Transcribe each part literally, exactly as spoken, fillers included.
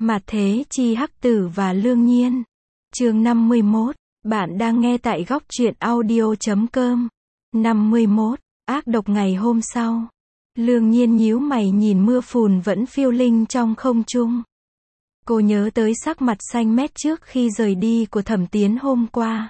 Mạt Thế Chi Hắc Tử và Lương Nhiên. Chương năm mươi mốt. Bạn đang nghe tại góc truyện audio chấm com. năm mươi mốt. Ác độc ngày hôm sau. Lương Nhiên nhíu mày nhìn mưa phùn vẫn phiêu linh trong không trung. Cô nhớ tới sắc mặt xanh mét trước khi rời đi của Thẩm Tiến hôm qua.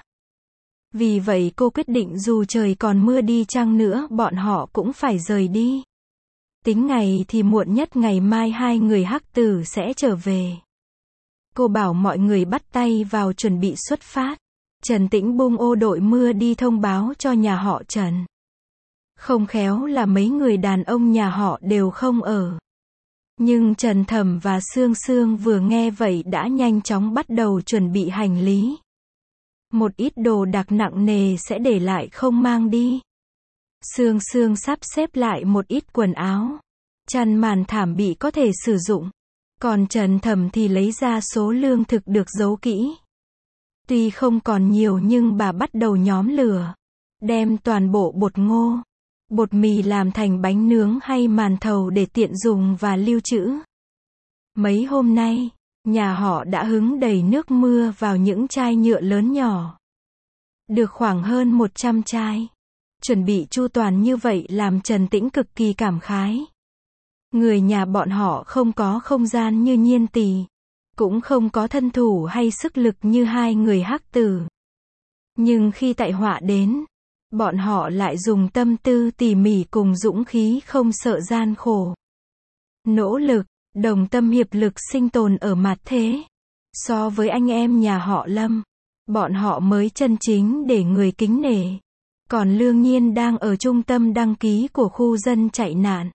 Vì vậy cô quyết định dù trời còn mưa đi chăng nữa bọn họ cũng phải rời đi. Tính ngày thì muộn nhất ngày mai hai người Hắc Tử sẽ trở về. Cô bảo mọi người bắt tay vào chuẩn bị xuất phát. Trần Tĩnh bung ô đội mưa đi thông báo cho nhà họ Trần. Không khéo là mấy người đàn ông nhà họ đều không ở. Nhưng Trần Thẩm và Sương Sương vừa nghe vậy đã nhanh chóng bắt đầu chuẩn bị hành lý. Một ít đồ đạc nặng nề sẽ để lại không mang đi. Sương Sương sắp xếp lại một ít quần áo, chăn màn thảm bị có thể sử dụng. Còn Trần Thẩm thì lấy ra số lương thực được giấu kỹ. Tuy không còn nhiều nhưng bà bắt đầu nhóm lửa. Đem toàn bộ bột ngô, bột mì làm thành bánh nướng hay màn thầu để tiện dùng và lưu trữ. Mấy hôm nay, nhà họ đã hứng đầy nước mưa vào những chai nhựa lớn nhỏ. Được khoảng hơn một trăm chai. Chuẩn bị chu toàn như vậy làm Trần Tĩnh cực kỳ cảm khái. Người nhà bọn họ không có không gian như Nhiên Tỳ, cũng không có thân thủ hay sức lực như hai người Hắc Tử. Nhưng khi tai họa đến, bọn họ lại dùng tâm tư tỉ mỉ cùng dũng khí không sợ gian khổ. Nỗ lực, đồng tâm hiệp lực sinh tồn ở mặt thế. So với anh em nhà họ Lâm, bọn họ mới chân chính để người kính nể. Còn Lương Nhiên đang ở trung tâm đăng ký của khu dân chạy nạn.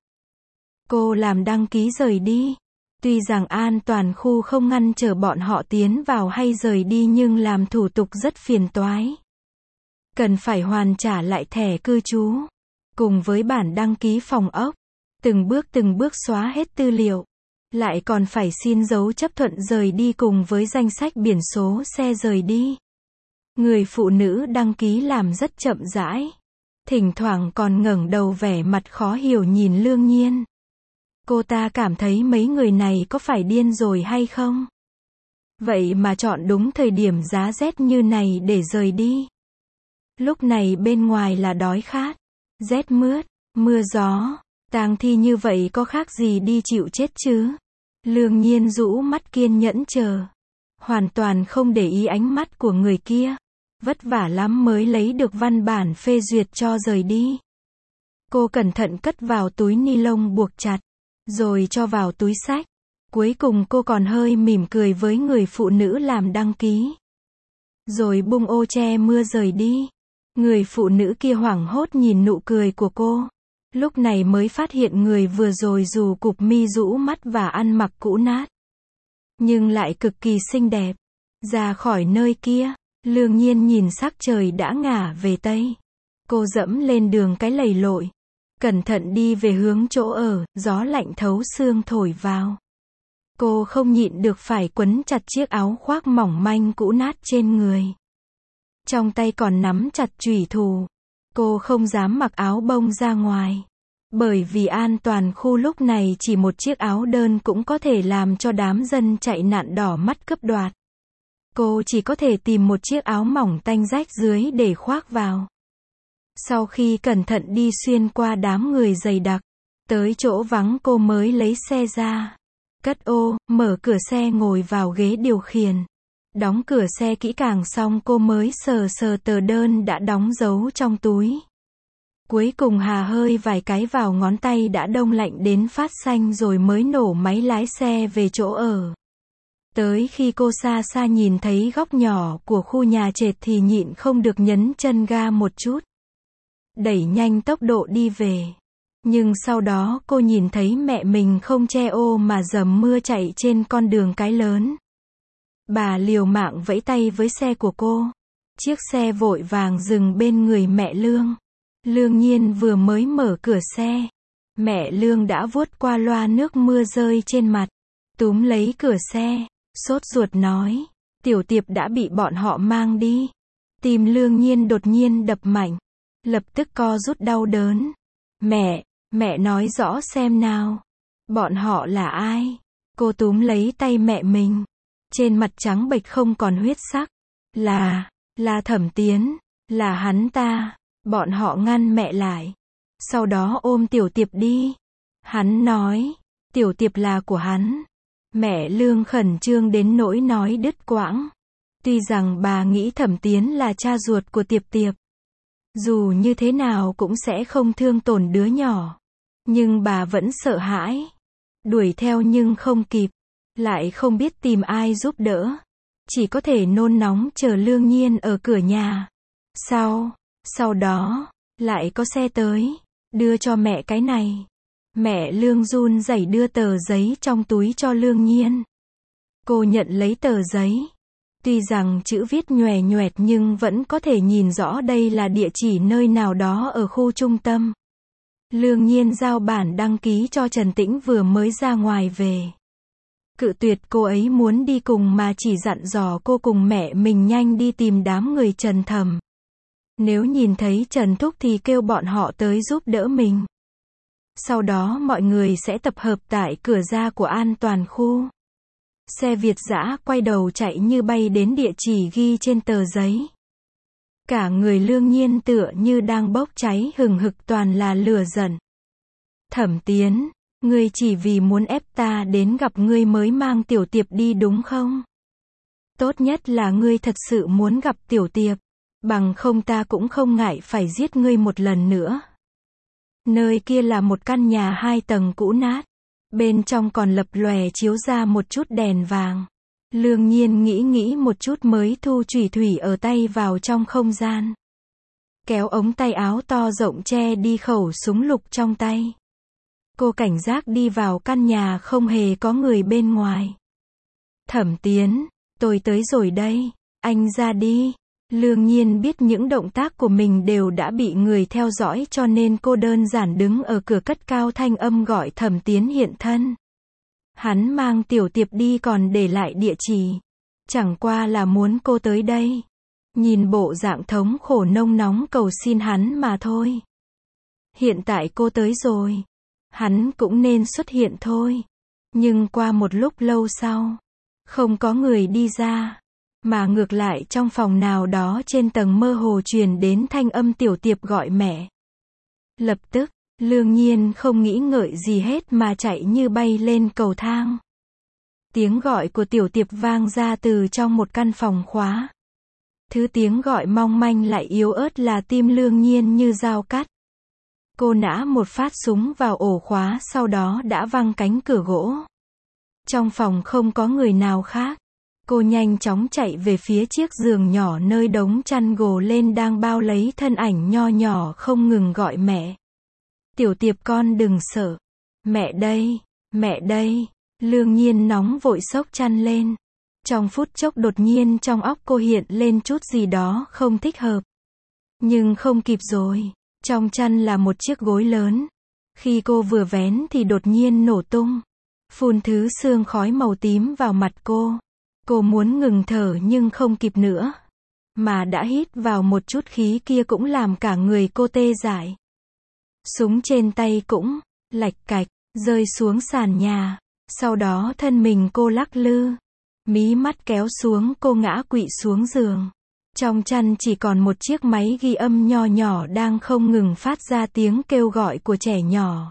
Cô làm đăng ký rời đi. Tuy rằng an toàn khu không ngăn trở bọn họ tiến vào hay rời đi nhưng làm thủ tục rất phiền toái. Cần phải hoàn trả lại thẻ cư trú, cùng với bản đăng ký phòng ốc. Từng bước từng bước xóa hết tư liệu. Lại còn phải xin dấu chấp thuận rời đi cùng với danh sách biển số xe rời đi. Người phụ nữ đăng ký làm rất chậm rãi. Thỉnh thoảng còn ngẩng đầu vẻ mặt khó hiểu nhìn Lương Nhiên. Cô ta cảm thấy mấy người này có phải điên rồi hay không? Vậy mà chọn đúng thời điểm giá rét như này để rời đi. Lúc này bên ngoài là đói khát, rét mướt, mưa gió, tang thi như vậy có khác gì đi chịu chết chứ? Lương Nhiên rũ mắt kiên nhẫn chờ. Hoàn toàn không để ý ánh mắt của người kia. Vất vả lắm mới lấy được văn bản phê duyệt cho rời đi. Cô cẩn thận cất vào túi ni lông buộc chặt, rồi cho vào túi xách. Cuối cùng cô còn hơi mỉm cười với người phụ nữ làm đăng ký. Rồi bung ô che mưa rời đi. Người phụ nữ kia hoảng hốt nhìn nụ cười của cô. Lúc này mới phát hiện người vừa rồi dù cụp mi rũ mắt và ăn mặc cũ nát, nhưng lại cực kỳ xinh đẹp. Ra khỏi nơi kia, Lương Nhiên nhìn sắc trời đã ngả về Tây. Cô dẫm lên đường cái lầy lội. Cẩn thận đi về hướng chỗ ở, gió lạnh thấu xương thổi vào. Cô không nhịn được phải quấn chặt chiếc áo khoác mỏng manh cũ nát trên người. Trong tay còn nắm chặt chủy thủ. Cô không dám mặc áo bông ra ngoài. Bởi vì an toàn khu lúc này chỉ một chiếc áo đơn cũng có thể làm cho đám dân chạy nạn đỏ mắt cướp đoạt. Cô chỉ có thể tìm một chiếc áo mỏng tanh rách dưới để khoác vào. Sau khi cẩn thận đi xuyên qua đám người dày đặc, tới chỗ vắng cô mới lấy xe ra. Cất ô, mở cửa xe ngồi vào ghế điều khiển. Đóng cửa xe kỹ càng xong cô mới sờ sờ tờ đơn đã đóng dấu trong túi. Cuối cùng hà hơi vài cái vào ngón tay đã đông lạnh đến phát xanh rồi mới nổ máy lái xe về chỗ ở. Tới khi cô xa xa nhìn thấy góc nhỏ của khu nhà trệt thì nhịn không được nhấn chân ga một chút. Đẩy nhanh tốc độ đi về. Nhưng sau đó cô nhìn thấy mẹ mình không che ô mà dầm mưa chạy trên con đường cái lớn. Bà liều mạng vẫy tay với xe của cô. Chiếc xe vội vàng dừng bên người mẹ Lương. Lương Nhiên vừa mới mở cửa xe. Mẹ Lương đã vuốt qua loa nước mưa rơi trên mặt. Túm lấy cửa xe, sốt ruột nói. Tiểu Tiệp đã bị bọn họ mang đi. Tim Lương Nhiên đột nhiên đập mạnh. Lập tức co rút đau đớn. Mẹ, mẹ nói rõ xem nào. Bọn họ là ai? Cô túm lấy tay mẹ mình. Trên mặt trắng bệch không còn huyết sắc. Là, là Thẩm Tiến, là hắn ta. Bọn họ ngăn mẹ lại. Sau đó ôm Tiểu Tiệp đi. Hắn nói, Tiểu Tiệp là của hắn. Mẹ Lương khẩn trương đến nỗi nói đứt quãng. Tuy rằng bà nghĩ Thẩm Tiến là cha ruột của Tiệp Tiệp. Dù như thế nào cũng sẽ không thương tổn đứa nhỏ. Nhưng bà vẫn sợ hãi. Đuổi theo nhưng không kịp. Lại không biết tìm ai giúp đỡ. Chỉ có thể nôn nóng chờ Lương Nhiên ở cửa nhà. Sau, sau đó, lại có xe tới. Đưa cho mẹ cái này. Mẹ Lương run rẩy đưa tờ giấy trong túi cho Lương Nhiên. Cô nhận lấy tờ giấy. Tuy rằng chữ viết nhòe nhoẹt nhưng vẫn có thể nhìn rõ đây là địa chỉ nơi nào đó ở khu trung tâm. Lương Nhiên giao bản đăng ký cho Trần Tĩnh vừa mới ra ngoài về. Cự tuyệt cô ấy muốn đi cùng mà chỉ dặn dò cô cùng mẹ mình nhanh đi tìm đám người Trần Thẩm. Nếu nhìn thấy Trần Thúc thì kêu bọn họ tới giúp đỡ mình. Sau đó mọi người sẽ tập hợp tại cửa ra của an toàn khu. Xe Việt dã quay đầu chạy như bay đến địa chỉ ghi trên tờ giấy. Cả người Lương Nhiên tựa như đang bốc cháy hừng hực toàn là lửa giận. Thẩm Tiến, ngươi chỉ vì muốn ép ta đến gặp ngươi mới mang Tiểu Tiệp đi đúng không? Tốt nhất là ngươi thật sự muốn gặp Tiểu Tiệp. Bằng không ta cũng không ngại phải giết ngươi một lần nữa. Nơi kia là một căn nhà hai tầng cũ nát. Bên trong còn lập lòe chiếu ra một chút đèn vàng. Lương Nhiên nghĩ nghĩ một chút mới thu chủy thủy ở tay vào trong không gian. Kéo ống tay áo to rộng che đi khẩu súng lục trong tay. Cô cảnh giác đi vào căn nhà không hề có người bên ngoài. Thẩm Tiến, tôi tới rồi đây, anh ra đi. Lương Nhiên biết những động tác của mình đều đã bị người theo dõi cho nên cô đơn giản đứng ở cửa cất cao thanh âm gọi Thẩm Tiến hiện thân. Hắn mang Tiểu Tiệp đi còn để lại địa chỉ. Chẳng qua là muốn cô tới đây. Nhìn bộ dạng thống khổ nông nóng cầu xin hắn mà thôi. Hiện tại cô tới rồi. Hắn cũng nên xuất hiện thôi. Nhưng qua một lúc lâu sau, không có người đi ra. Mà ngược lại trong phòng nào đó trên tầng mơ hồ truyền đến thanh âm Tiểu Tiệp gọi mẹ. Lập tức, Lương Nhiên không nghĩ ngợi gì hết mà chạy như bay lên cầu thang. Tiếng gọi của Tiểu Tiệp vang ra từ trong một căn phòng khóa. Thứ tiếng gọi mong manh lại yếu ớt là tim Lương Nhiên như dao cắt. Cô nã một phát súng vào ổ khóa sau đó đã văng cánh cửa gỗ. Trong phòng không có người nào khác. Cô nhanh chóng chạy về phía chiếc giường nhỏ nơi đống chăn gồ lên đang bao lấy thân ảnh nho nhỏ không ngừng gọi mẹ. Tiểu Tiệp con đừng sợ. Mẹ đây, mẹ đây. Lương Nhiên nóng vội xốc chăn lên. Trong phút chốc đột nhiên trong óc cô hiện lên chút gì đó không thích hợp. Nhưng không kịp rồi. Trong chăn là một chiếc gối lớn. Khi cô vừa vén thì đột nhiên nổ tung. Phun thứ sương khói màu tím vào mặt cô. Cô muốn ngừng thở nhưng không kịp nữa. Mà đã hít vào một chút khí kia cũng làm cả người cô tê dại. Súng trên tay cũng lạch cạch, rơi xuống sàn nhà. Sau đó thân mình cô lắc lư. Mí mắt kéo xuống cô ngã quỵ xuống giường. Trong chăn chỉ còn một chiếc máy ghi âm nho nhỏ đang không ngừng phát ra tiếng kêu gọi của trẻ nhỏ.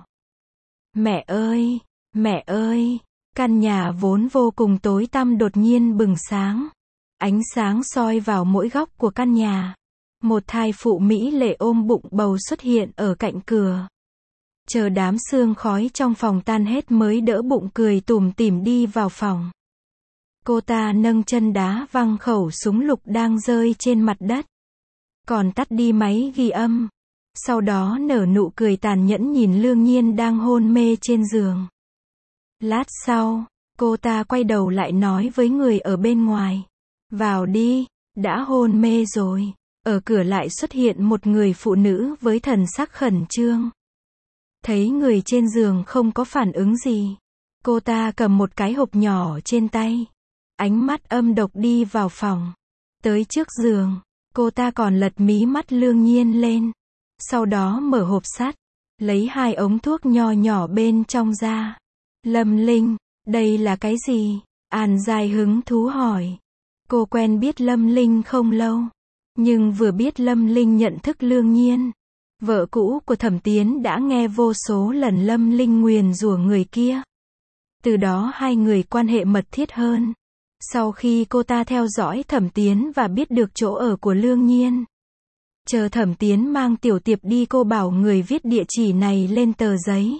Mẹ ơi, mẹ ơi. Căn nhà vốn vô cùng tối tăm đột nhiên bừng sáng. Ánh sáng soi vào mỗi góc của căn nhà. Một thai phụ mỹ lệ ôm bụng bầu xuất hiện ở cạnh cửa. Chờ đám sương khói trong phòng tan hết mới đỡ bụng cười tủm tỉm đi vào phòng. Cô ta nâng chân đá văng khẩu súng lục đang rơi trên mặt đất. Còn tắt đi máy ghi âm. Sau đó nở nụ cười tàn nhẫn nhìn Lương Nhiên đang hôn mê trên giường. Lát sau, cô ta quay đầu lại nói với người ở bên ngoài. Vào đi, đã hôn mê rồi. Ở cửa lại xuất hiện một người phụ nữ với thần sắc khẩn trương. Thấy người trên giường không có phản ứng gì. Cô ta cầm một cái hộp nhỏ trên tay. Ánh mắt âm độc đi vào phòng. Tới trước giường, cô ta còn lật mí mắt Lương Nhiên lên. Sau đó mở hộp sắt, lấy hai ống thuốc nho nhỏ bên trong ra. Lâm Linh, Đây là cái gì? An Giai hứng thú hỏi. Cô quen biết Lâm Linh không lâu, nhưng vừa biết Lâm Linh nhận thức Lương Nhiên, vợ cũ của Thẩm Tiến, đã nghe vô số lần Lâm Linh nguyền rủa người kia. Từ đó hai người quan hệ mật thiết hơn. Sau khi cô ta theo dõi Thẩm Tiến và biết được chỗ ở của Lương Nhiên, chờ Thẩm Tiến mang Tiểu Tiệp đi, cô bảo người viết địa chỉ này lên tờ giấy.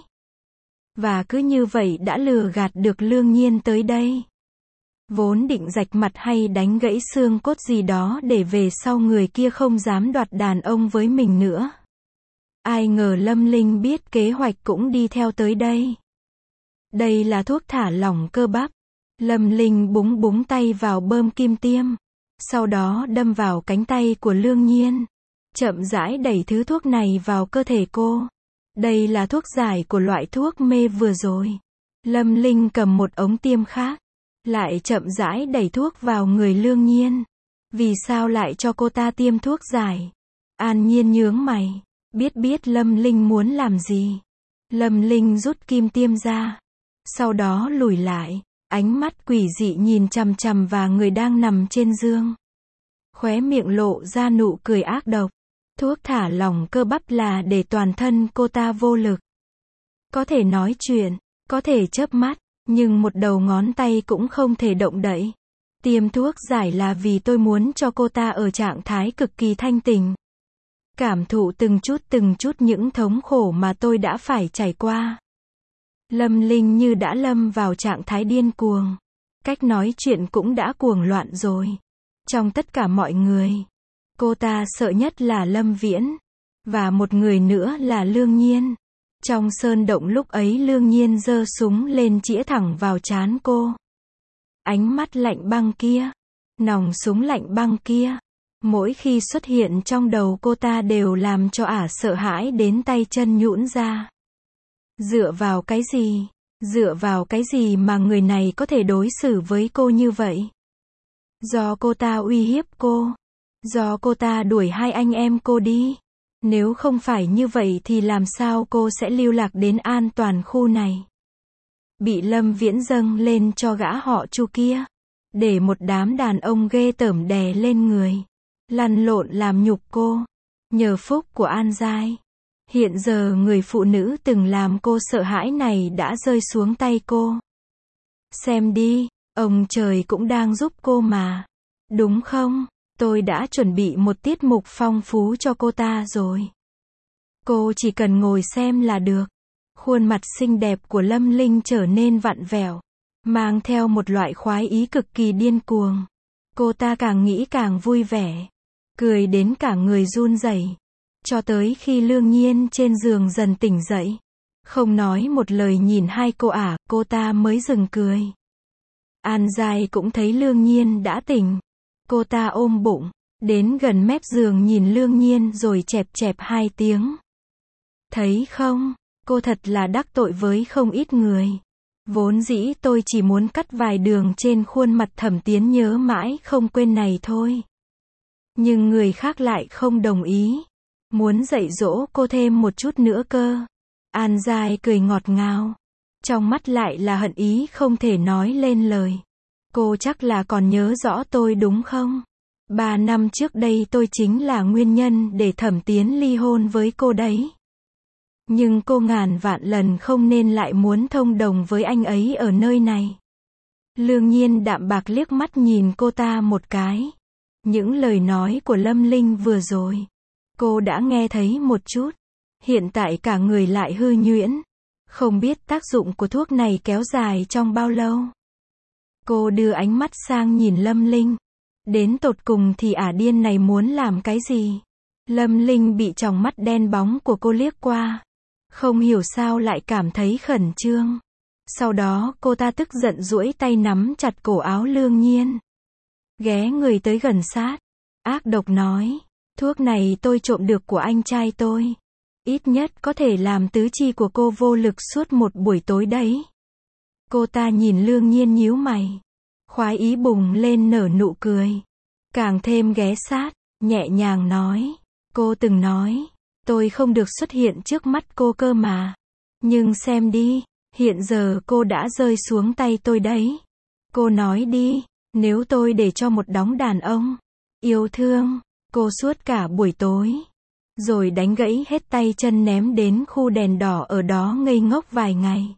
Và cứ như vậy đã lừa gạt được Lương Nhiên tới đây. Vốn định rạch mặt hay đánh gãy xương cốt gì đó để về sau người kia không dám đoạt đàn ông với mình nữa. Ai ngờ Lâm Linh biết kế hoạch cũng đi theo tới đây. Đây là thuốc thả lỏng cơ bắp. Lâm Linh búng búng tay vào bơm kim tiêm, sau đó đâm vào cánh tay của Lương Nhiên, chậm rãi đẩy thứ thuốc này vào cơ thể cô. Đây là thuốc giải của loại thuốc mê vừa rồi. Lâm Linh cầm một ống tiêm khác, lại chậm rãi đẩy thuốc vào người Lương Nhiên. Vì sao lại cho cô ta tiêm thuốc giải? An Nhiên nhướng mày, biết biết Lâm Linh muốn làm gì. Lâm Linh rút kim tiêm ra, sau đó lùi lại, ánh mắt quỷ dị nhìn chằm chằm vào người đang nằm trên giường. Khóe miệng lộ ra nụ cười ác độc. Thuốc thả lỏng cơ bắp là để toàn thân cô ta vô lực. Có thể nói chuyện, có thể chớp mắt, nhưng một đầu ngón tay cũng không thể động đậy. Tiêm thuốc giải là vì tôi muốn cho cô ta ở trạng thái cực kỳ thanh tỉnh, cảm thụ từng chút từng chút những thống khổ mà tôi đã phải trải qua. Lâm Linh như đã lâm vào trạng thái điên cuồng. Cách nói chuyện cũng đã cuồng loạn rồi. Trong tất cả mọi người, cô ta sợ nhất là Lâm Viễn, và một người nữa là Lương Nhiên. Trong sơn động lúc ấy Lương Nhiên giơ súng lên chĩa thẳng vào trán cô. Ánh mắt lạnh băng kia, nòng súng lạnh băng kia, mỗi khi xuất hiện trong đầu cô ta đều làm cho ả sợ hãi đến tay chân nhũn ra. Dựa vào cái gì? Dựa vào cái gì mà người này có thể đối xử với cô như vậy? Do cô ta uy hiếp cô. Do cô ta đuổi hai anh em cô đi. Nếu không phải như vậy thì làm sao cô sẽ lưu lạc đến an toàn khu này? Bị Lâm Viễn dâng lên cho gã họ Chu kia, để một đám đàn ông ghê tởm đè lên người, lăn lộn làm nhục cô. Nhờ phúc của An Giai, hiện giờ người phụ nữ từng làm cô sợ hãi này đã rơi xuống tay cô. Xem đi, ông trời cũng đang giúp cô mà. Đúng không? Tôi đã chuẩn bị một tiết mục phong phú cho cô ta rồi. Cô chỉ cần ngồi xem là được. Khuôn mặt xinh đẹp của Lâm Linh trở nên vặn vẹo, mang theo một loại khoái ý cực kỳ điên cuồng. Cô ta càng nghĩ càng vui vẻ, cười đến cả người run rẩy. Cho tới khi Lương Nhiên trên giường dần tỉnh dậy, không nói một lời nhìn hai cô ả, cô ta mới dừng cười. An Giai cũng thấy Lương Nhiên đã tỉnh. Cô ta ôm bụng, đến gần mép giường nhìn Lương Nhiên rồi chẹp chẹp hai tiếng. Thấy không, cô thật là đắc tội với không ít người. Vốn dĩ tôi chỉ muốn cắt vài đường trên khuôn mặt Thẩm Tiến nhớ mãi không quên này thôi. Nhưng người khác lại không đồng ý. Muốn dạy dỗ cô thêm một chút nữa cơ. An Giai cười ngọt ngào, trong mắt lại là hận ý không thể nói lên lời. Cô chắc là còn nhớ rõ tôi đúng không? Ba năm trước đây tôi chính là nguyên nhân để Thẩm Tiến ly hôn với cô đấy. Nhưng cô ngàn vạn lần không nên lại muốn thông đồng với anh ấy ở nơi này. Lương Nhiên đạm bạc liếc mắt nhìn cô ta một cái. Những lời nói của Lâm Linh vừa rồi, cô đã nghe thấy một chút. Hiện tại cả người lại hư nhuyễn. Không biết tác dụng của thuốc này kéo dài trong bao lâu. Cô đưa ánh mắt sang nhìn Lâm Linh. Đến tột cùng thì ả điên này muốn làm cái gì? Lâm Linh bị tròng mắt đen bóng của cô liếc qua. Không hiểu sao lại cảm thấy khẩn trương. Sau đó cô ta tức giận duỗi tay nắm chặt cổ áo Lương Nhiên. Ghé người tới gần sát. Ác độc nói. Thuốc này tôi trộm được của anh trai tôi. Ít nhất có thể làm tứ chi của cô vô lực suốt một buổi tối đấy. Cô ta nhìn Lương Nhiên nhíu mày. Khoái ý bùng lên nở nụ cười. Càng thêm ghé sát, nhẹ nhàng nói. Cô từng nói, tôi không được xuất hiện trước mắt cô cơ mà. Nhưng xem đi, Hiện giờ cô đã rơi xuống tay tôi đấy. Cô nói đi, nếu tôi để cho một đống đàn ông yêu thương cô suốt cả buổi tối, rồi đánh gãy hết tay chân ném đến khu đèn đỏ ở đó ngây ngốc vài ngày,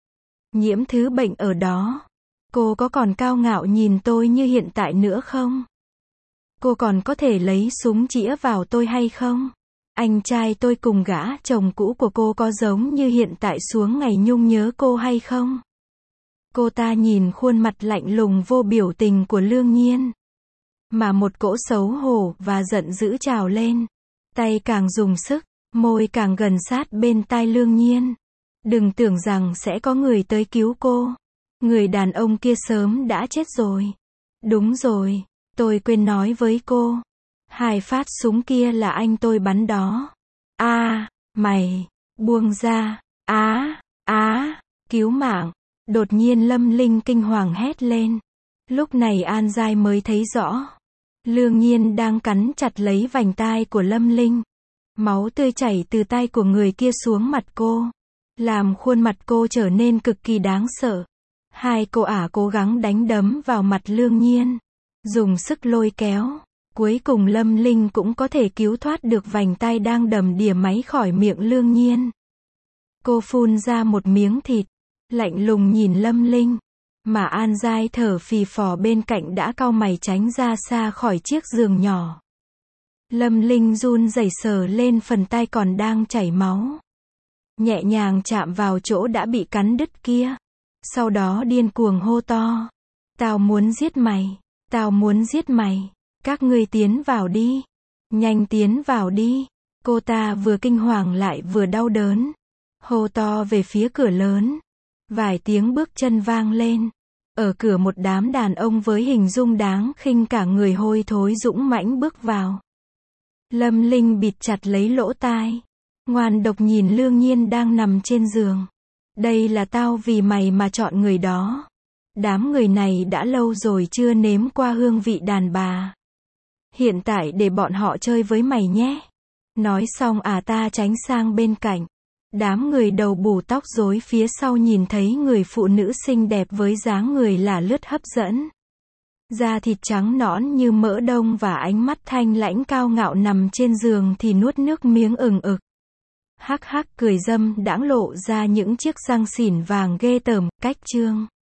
nhiễm thứ bệnh ở đó, cô có còn cao ngạo nhìn tôi như hiện tại nữa không? Cô còn có thể lấy súng chĩa vào tôi hay không? Anh trai tôi cùng gã chồng cũ của cô có giống như hiện tại xuống ngày nhung nhớ cô hay không? Cô ta nhìn khuôn mặt lạnh lùng vô biểu tình của Lương Nhiên, mà một cỗ xấu hổ và giận dữ trào lên. Tay càng dùng sức, môi càng gần sát bên tai Lương Nhiên. Đừng tưởng rằng sẽ có người tới cứu cô. Người đàn ông kia sớm đã chết rồi. Đúng rồi, tôi quên nói với cô. Hai phát súng kia là anh tôi bắn đó. A, à, mày, buông ra, á, á, cứu mạng. Đột nhiên Lâm Linh kinh hoàng hét lên. Lúc này An Giai mới thấy rõ. Lương Nhiên đang cắn chặt lấy vành tai của Lâm Linh. Máu tươi chảy từ tay của người kia xuống mặt cô, làm khuôn mặt cô trở nên cực kỳ đáng sợ. Hai cô ả cố gắng đánh đấm vào mặt Lương Nhiên, dùng sức lôi kéo. Cuối cùng Lâm Linh cũng có thể cứu thoát được vành tai đang đầm đìa máy khỏi miệng Lương Nhiên. Cô phun ra một miếng thịt, lạnh lùng nhìn Lâm Linh, mà An Giai thở phì phò bên cạnh đã cau mày tránh ra xa khỏi chiếc giường nhỏ. Lâm Linh run rẩy sờ lên phần tay còn đang chảy máu, nhẹ nhàng chạm vào chỗ đã bị cắn đứt kia, sau đó điên cuồng hô to. Tao muốn giết mày, tao muốn giết mày, các ngươi tiến vào đi, nhanh tiến vào đi. Cô ta vừa kinh hoàng lại vừa đau đớn, hô to về phía cửa lớn. Vài tiếng bước chân vang lên. Ở cửa một đám đàn ông với hình dung đáng khinh cả người hôi thối dũng mãnh bước vào. Lâm Linh bịt chặt lấy lỗ tai, ngoan độc nhìn Lương Nhiên đang nằm trên giường. Đây là tao vì mày mà chọn người đó. Đám người này đã lâu rồi chưa nếm qua hương vị đàn bà. Hiện tại để bọn họ chơi với mày nhé. Nói xong à ta tránh sang bên cạnh. Đám người đầu bù tóc rối phía sau nhìn thấy người phụ nữ xinh đẹp với dáng người là lướt hấp dẫn. Da thịt trắng nõn như mỡ đông và ánh mắt thanh lãnh cao ngạo nằm trên giường thì nuốt nước miếng ừng ực. Hắc hắc cười dâm đãng lộ ra những chiếc răng xỉn vàng ghê tởm, cách chương.